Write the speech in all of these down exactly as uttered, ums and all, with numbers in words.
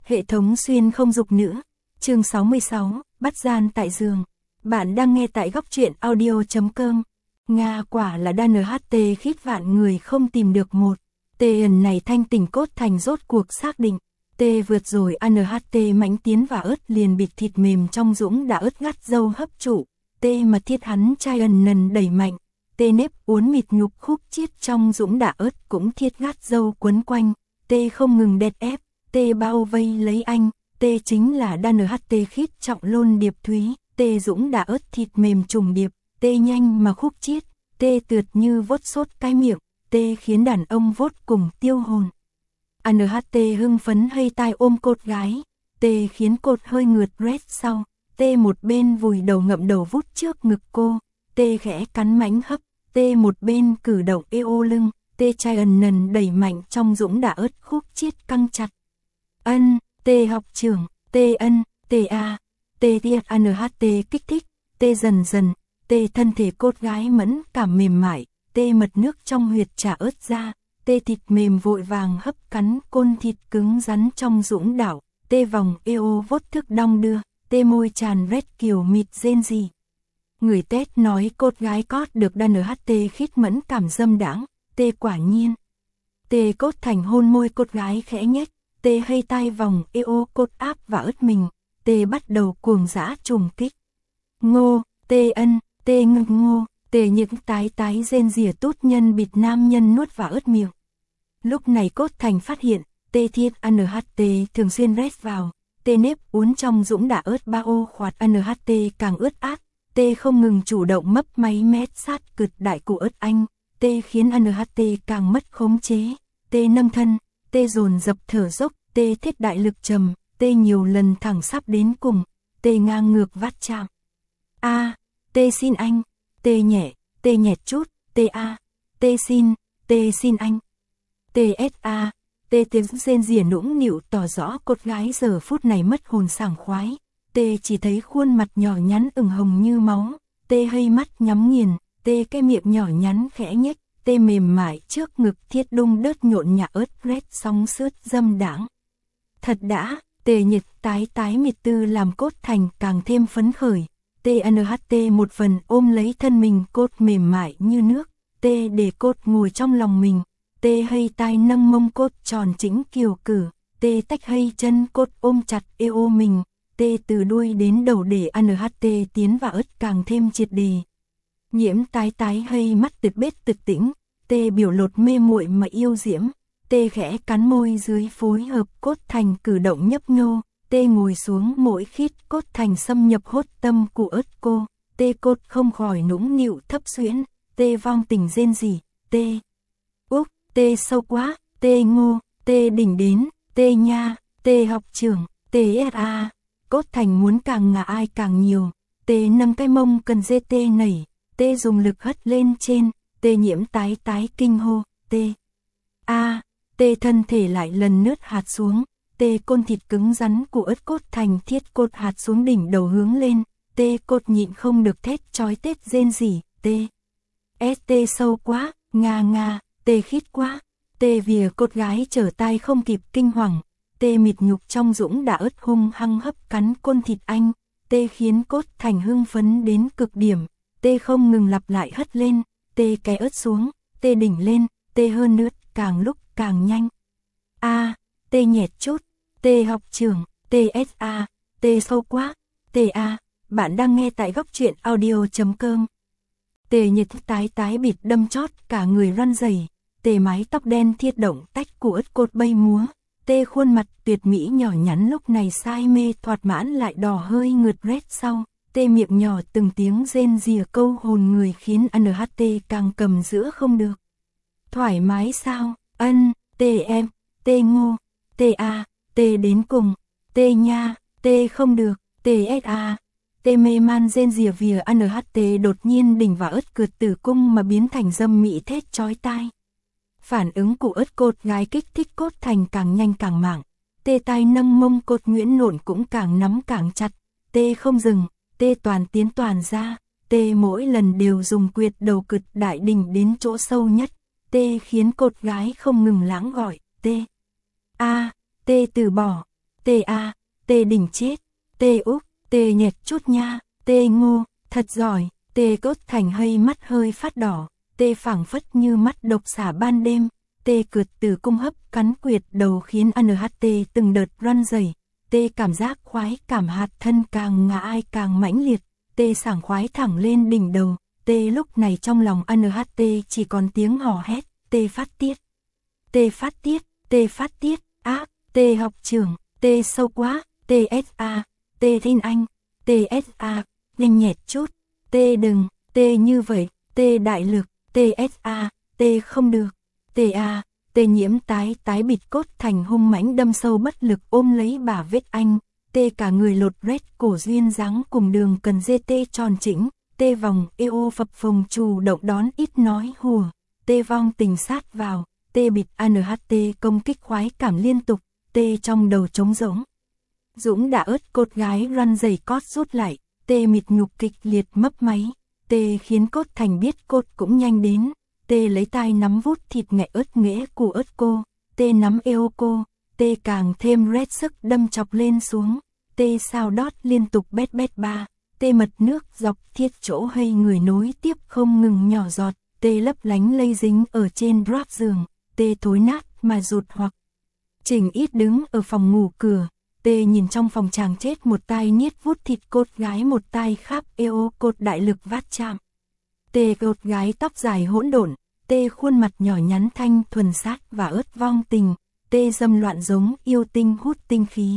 Hệ thống xuyên không dục nữ. Chương sáu mươi sáu, bắt gian tại giường. Bạn đang nghe tại góc truyện audio.com. Nga quả là đa en hát tê khít vạn người không tìm được một. Tên này thanh tỉnh cốt thành rốt cuộc xác định. T vượt rồi en hát tê mãnh tiến và ớt liền bịt thịt mềm trong dũng đã ớt gắt dâu hấp trụ. T mà thiết hắn chai ẩn nần đẩy mạnh. T nếp uốn mịt nhục khúc chiết trong dũng đã ớt cũng thiết gắt dâu quấn quanh. T không ngừng đẹt ép. T bao vây lấy anh. T chính là đa en hát tê khít trọng lôn điệp thúy. T dũng đã ớt thịt mềm trùng điệp. T nhanh mà khúc chiết. T tượt như vốt sốt cái miệng. T khiến đàn ông vốt cùng tiêu hồn. en hát tê hưng phấn hay tai ôm cột gái. T khiến cột hơi ngượt rét sau. T một bên vùi đầu ngậm đầu vút trước ngực cô. T khẽ cắn mãnh hấp. T một bên cử động eo lưng. T chai ẩn nần đẩy mạnh trong dũng đã ớt khúc chiết căng chặt. Ân, T học trưởng, T ân, T a, T tiết en hát tê kích thích, T dần dần, T thân thể cốt gái mẫn cảm mềm mại, T mật nước trong huyệt trả ớt ra, T thịt mềm vội vàng hấp cắn côn thịt cứng rắn trong dũng đảo, T vòng eo vốt thức đong đưa, T môi tràn rét kiều mịt rên rỉ. Người Tết nói cốt gái cót được đa en hát tê khít mẫn cảm dâm đãng, T quả nhiên. T cốt thành hôn môi cốt gái khẽ nhếch. T hay tai vòng eo cốt áp và ớt mình. T bắt đầu cuồng dã trùng kích. Ngô, T ân, T ngực ngô, T những tái tái rên rỉa tút nhân bịt nam nhân nuốt và ớt miệng. Lúc này cốt thành phát hiện, T thiết en hát tê thường xuyên rét vào. T nếp uốn trong dũng đã ớt ba ô khoạt en hát tê càng ướt át. T không ngừng chủ động mấp máy mét sát cực đại cụ ớt anh. T khiến en hát tê càng mất khống chế. T nâng thân. T dồn dập thở dốc, T thiết đại lực trầm, T nhiều lần thẳng sắp đến cùng, T ngang ngược vắt chạm. A, T xin anh, T nhẹ, T nhẹt chút, T a, T xin, T xin anh. T s a, T tiếng rên rỉ nũng nịu tỏ rõ cốt gái giờ phút này mất hồn sảng khoái. T chỉ thấy khuôn mặt nhỏ nhắn ửng hồng như máu, T hơi mắt nhắm nghiền, T cái miệng nhỏ nhắn khẽ nhếch. T mềm mại trước ngực thiết đung đớt nhộn nhạ ớt rét sóng sướt dâm đãng. Thật đã, T nhiệt tái tái mịt tư làm cốt thành càng thêm phấn khởi. T en hát tê một phần ôm lấy thân mình cốt mềm mại như nước. T để cốt ngồi trong lòng mình. T hay tai nâng mông cốt tròn chỉnh kiều cử. T tách hay chân cốt ôm chặt eo mình. T từ đuôi đến đầu để en hát tê tiến vào ớt càng thêm triệt đề. Nhiễm tái tái hay mắt tực bết tực tĩnh, T biểu lột mê muội mà yêu diễm, T khẽ cắn môi dưới phối hợp cốt thành cử động nhấp nhô, T ngồi xuống mỗi khít cốt thành xâm nhập hốt tâm của ớt cô, T cốt không khỏi nũng nịu thấp xuyễn, T vong tình rên rỉ, T úc, T sâu quá, T ngô, T đỉnh đến, T nha, T học trưởng, T sa, cốt thành muốn càng ngả ai càng nhiều, T nâng cái mông cần dê T nảy. T dùng lực hất lên trên, T nhiễm tái tái kinh hô, T. A, T thân thể lại lần nứt hạt xuống, T côn thịt cứng rắn của ớt cốt thành thiết cốt hạt xuống đỉnh đầu hướng lên, T cốt nhịn không được thét chói tết rên rỉ, T. S T sâu quá, nga nga, T khít quá, T vìa cốt gái trở tay không kịp kinh hoàng, T mịt nhục trong dũng đã ớt hung hăng hấp cắn côn thịt anh, T khiến cốt thành hưng phấn đến cực điểm. T không ngừng lặp lại hất lên, T cái ớt xuống, T đỉnh lên, T hơn nữa, càng lúc càng nhanh. A, T nhẹt chút, T học trưởng, T s a, T sâu quá, T a, bạn đang nghe tại góc truyện audio.com. T nhiệt tái tái bịt đâm chót cả người run rẩy, T mái tóc đen thiết động tách của ớt cột bay múa, T khuôn mặt tuyệt mỹ nhỏ nhắn lúc này say mê thoạt mãn lại đỏ hơi ngượt rét sau. T miệng nhỏ từng tiếng rên rỉa câu hồn người khiến en hát tê càng cầm giữa không được. Thoải mái sao, ân, T em, T ngô, T a, T đến cùng, T nha, T không được, T sa, T mê man rên rỉa vìa en hát tê đột nhiên đỉnh vào ớt cượt tử cung mà biến thành dâm mị thét chói tai. Phản ứng của ớt cốt gái kích thích cốt thành càng nhanh càng mảng. T tai nâng mông cốt nhuyễn nộn cũng càng nắm càng chặt, T không dừng. T toàn tiến toàn ra, T mỗi lần đều dùng quyệt đầu cực đại đỉnh đến chỗ sâu nhất, T khiến cốt gái không ngừng lãng gọi, T. A, T từ bỏ, T Tê a, tê đỉnh chết, tê úc, tê nhẹt chút nha, tê ngô, thật giỏi, tê Cốt Thành hơi mắt hơi phát đỏ, tê phảng phất như mắt độc xả ban đêm, tê cượt từ cung hấp cắn quyệt đầu khiến a en hát tê từng đợt run rẩy, tê cảm giác khoái cảm hạt thân càng ngã ai càng mãnh liệt, tê sảng khoái thẳng lên đỉnh đầu, tê lúc này trong lòng a en hát tê chỉ còn tiếng hò hét, tê phát tiết, tê phát tiết, tê phát tiết, ác, tê học trưởng, tê sâu quá, tê ét a, tê tin anh, tê ét a, nhanh nhẹt chút, tê đừng, tê như vậy, tê đại lực, tê ét a, tê không được, tê a, tê nhiễm tái tái bịt Cốt Thành hung mãnh đâm sâu bất lực ôm lấy bả vết anh, tê cả người lột rét cổ duyên dáng cùng đường cần dê tê tròn chỉnh, tê vòng eo phập phồng chủ động đón ít nói hùa, tê vong tình sát vào, tê bịt a en hát tê công kích khoái cảm liên tục, tê trong đầu trống rỗng. Dũng đã ớt cốt gái run rẩy cót rút lại, tê mịt nhục kịch liệt mấp máy, tê khiến Cốt Thành biết cốt cũng nhanh đến, tê lấy tay nắm vút thịt ngại ớt nghễ của ớt cô, tê nắm eo cô, tê càng thêm rét sức đâm chọc lên xuống, tê sao đót liên tục bét bét ba, tê mật nước dọc thiết chỗ hay người nối tiếp không ngừng nhỏ giọt, tê lấp lánh lây dính ở trên drop giường, tê thối nát mà rụt hoặc. Trình Ít đứng ở phòng ngủ cửa, tê nhìn trong phòng chàng chết một tay niết vút thịt cốt gái một tay khắp eo cốt đại lực vát chạm. Tê cốt gái tóc dài hỗn độn, tê khuôn mặt nhỏ nhắn thanh thuần sát và ớt vong tình, tê dâm loạn giống yêu tinh hút tinh khí.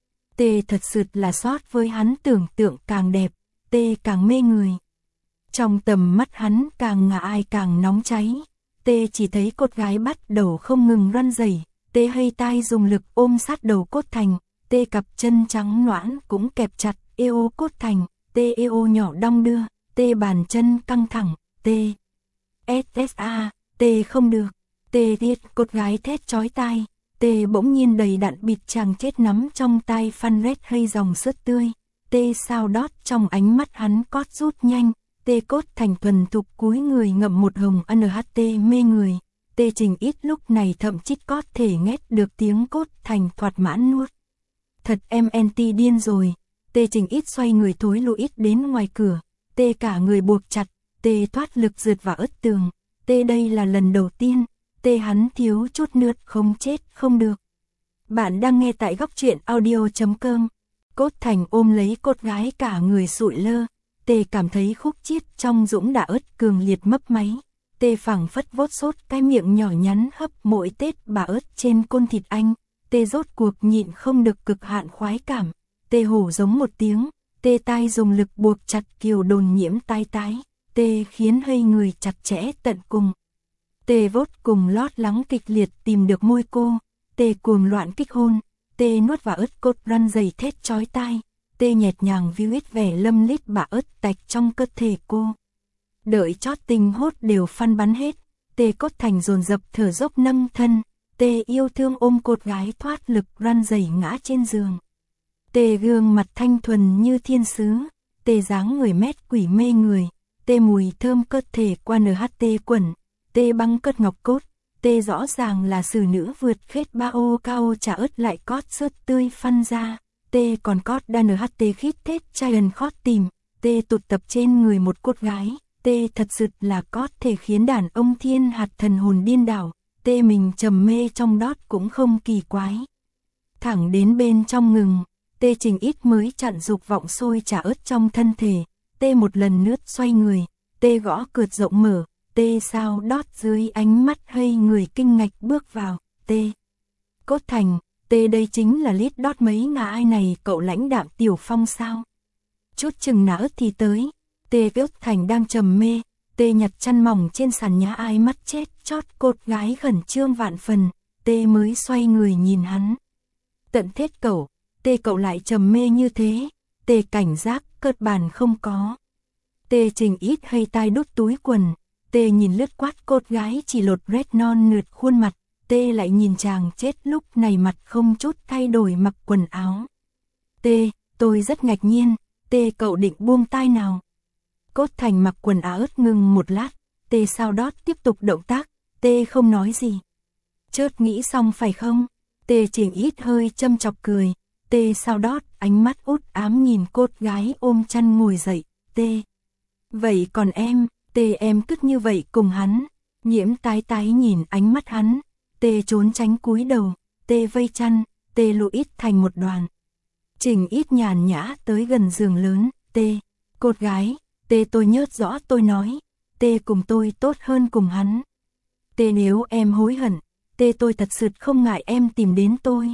Tê thật sự là sót với hắn tưởng tượng càng đẹp, tê càng mê người. Trong tầm mắt hắn càng ngã ai càng nóng cháy, tê chỉ thấy cốt gái bắt đầu không ngừng run rẩy, tê hay tai dùng lực ôm sát đầu Cốt Thành, tê cặp chân trắng nõn cũng kẹp chặt eo Cốt Thành, tê eo nhỏ đong đưa, tê bàn chân căng thẳng, tê ét ét a, tê không được, tê tiết cốt gái thét chói tai, tê bỗng nhiên đầy đặn bịt chàng chết nắm trong tay phăn rét hay dòng sữa tươi, tê sao đót trong ánh mắt hắn cót rút nhanh, tê Cốt Thành thuần thục cúi người ngậm một hồng a en hát tê mê người, tê Trình Ít lúc này thậm chí có thể nghe được tiếng Cốt Thành thoạt mãn nuốt. Thật em en tê điên rồi, tê Trình Ít xoay người thối lùi ít đến ngoài cửa, tê cả người buộc chặt, tê thoát lực rượt vào ớt tường, tê đây là lần đầu tiên, tê hắn thiếu chút nữa không chết không được. Bạn đang nghe tại góc truyện audio chấm com. Cốt Thành ôm lấy cốt gái cả người sụi lơ, tê cảm thấy khúc chiết trong Dũng đã ớt cường liệt mấp máy, tê phảng phất vốt sốt cái miệng nhỏ nhắn hấp mỗi tết bà ớt trên côn thịt anh, tê rốt cuộc nhịn không được cực hạn khoái cảm, tê hổ giống một tiếng, tê tai dùng lực buộc chặt Kiều Đồn Nhiễm tai tái, tê khiến hơi người chặt chẽ tận cùng. Tê vốt cùng lót lắng kịch liệt tìm được môi cô, tê cuồng loạn kích hôn, tê nuốt vào ớt cốt run rẩy thét chói tai, tê nhẹt nhàng vi huyết vẻ lâm lít bà ớt tạch trong cơ thể cô. Đợi chót tình hốt đều phân bắn hết, tê Cốt Thành dồn dập thở dốc nâng thân, tê yêu thương ôm cốt gái thoát lực run rẩy ngã trên giường. Tê gương mặt thanh thuần như thiên sứ, tê dáng người mét quỷ mê người, tê mùi thơm cơ thể qua en hát tê quẩn, tê băng cất ngọc cốt, tê rõ ràng là xử nữ vượt khết ba ô cao trả ớt lại cót sớt tươi phân ra, tê còn cót đa en hát tê khít thết chai ẩn khót tìm, tê tụt tập trên người một cốt gái, tê thật sự là cót thể khiến đàn ông thiên hạt thần hồn điên đảo, tê mình trầm mê trong đót cũng không kỳ quái. Thẳng đến bên trong ngừng, tê Trình Ít mới chặn dục vọng sôi trả ớt trong thân thể, tê một lần nước xoay người, tê gõ cượt rộng mở, tê sao đót dưới ánh mắt hơi người kinh ngạch bước vào, tê Cốt Thành, tê đây chính là lít đót mấy ngà ai này cậu lãnh đạm Tiểu Phong sao? Chút chừng nã ớt thì tới, tê Cốt Thành đang trầm mê, tê nhặt chăn mỏng trên sàn nhà ai mắt chết chót cốt gái khẩn trương vạn phần, tê mới xoay người nhìn hắn. Tận thết cậu, tê cậu lại trầm mê như thế, tê cảnh giác cợt bàn không có. Tê Trình Ít hay tai đút túi quần, tê nhìn lướt quát cốt gái chỉ lột rét non nượt khuôn mặt, tê lại nhìn chàng chết lúc này mặt không chút thay đổi mặc quần áo. Tê, tôi rất ngạc nhiên, tê cậu định buông tay nào? Cốt Thành mặc quần áo ớt ngừng một lát, tê sao đót tiếp tục động tác, tê không nói gì. Chợt nghĩ xong phải không? Tê Trình Ít hơi châm chọc cười, Tê sau đót, ánh mắt út ám nhìn cốt gái ôm chăn ngồi dậy, Tê. Vậy còn em, Tê em cứ như vậy cùng hắn. Nhiễm tái tái nhìn ánh mắt hắn, Tê trốn tránh cúi đầu, Tê vây chăn, Tê lụi ít thành một đoàn. Trình ít nhàn nhã tới gần giường lớn, Tê, cốt gái, Tê tôi nhớt rõ tôi nói, Tê cùng tôi tốt hơn cùng hắn. Tê nếu em hối hận, Tê tôi thật sự không ngại em tìm đến tôi.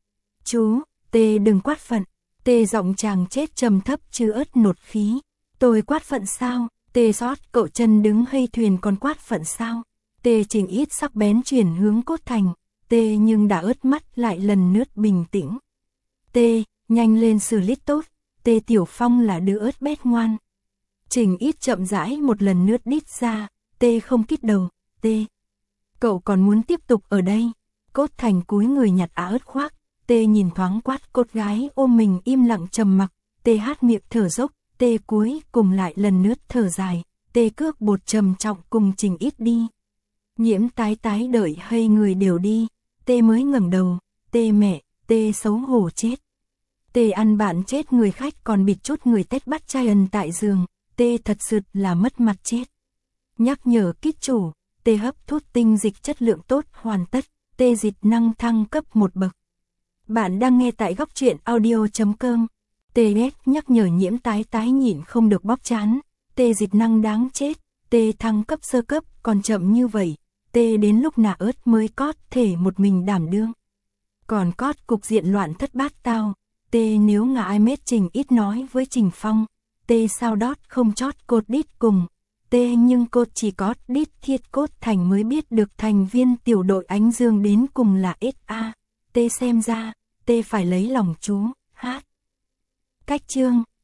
Chú, Tê đừng quát phận, Tê giọng chàng chết trầm thấp chứ ớt nột khí. Tôi quát phận sao? Tê xót cậu chân đứng hay thuyền còn quát phận sao? Tê Trình ít sắc bén chuyển hướng Cốt Thành, Tê nhưng đã ớt mắt lại lần nướt bình tĩnh. Tê, nhanh lên xử lý tốt, Tê Tiểu Phong là đứa ớt bét ngoan. Trình ít chậm rãi một lần nướt đít ra, Tê không kít đầu, Tê. Cậu còn muốn tiếp tục ở đây? Cốt Thành cúi người nhặt á ớt khoác, Tê nhìn thoáng quát cốt gái ôm mình im lặng trầm mặc, Tê hát miệng thở dốc, Tê cuối cùng lại lần nướt thở dài, Tê cước bột trầm trọng cùng Trình ít đi. Nhiễm tái tái đợi hay người đều đi, Tê mới ngẩng đầu, Tê mẹ, Tê xấu hổ chết. Tê ăn bạn chết người khách còn bịt chút người Tết bắt trai ân tại giường, Tê thật sự là mất mặt chết. Nhắc nhở kít chủ, Tê hấp thuốc tinh dịch chất lượng tốt hoàn tất, Tê dịch năng thăng cấp một bậc. Bạn đang nghe tại góc truyện audio chấm com. Tê ghét nhắc nhở nhiễm tái tái nhịn không được bóp chán, Tê dịch năng đáng chết, Tê thăng cấp sơ cấp còn chậm như vậy, Tê đến lúc nà ớt mới cót thể một mình đảm đương. Còn cót cục diện loạn thất bát tao, Tê nếu ngả ai mết Trình ít nói với Trình Phong, Tê sao đót không chót cột đít cùng, Tê nhưng cột chỉ có đít thiết Cốt Thành mới biết được thành viên tiểu đội Ánh Dương đến cùng là ét a, Tê xem ra, Tê phải lấy lòng chú, hát. Cách chương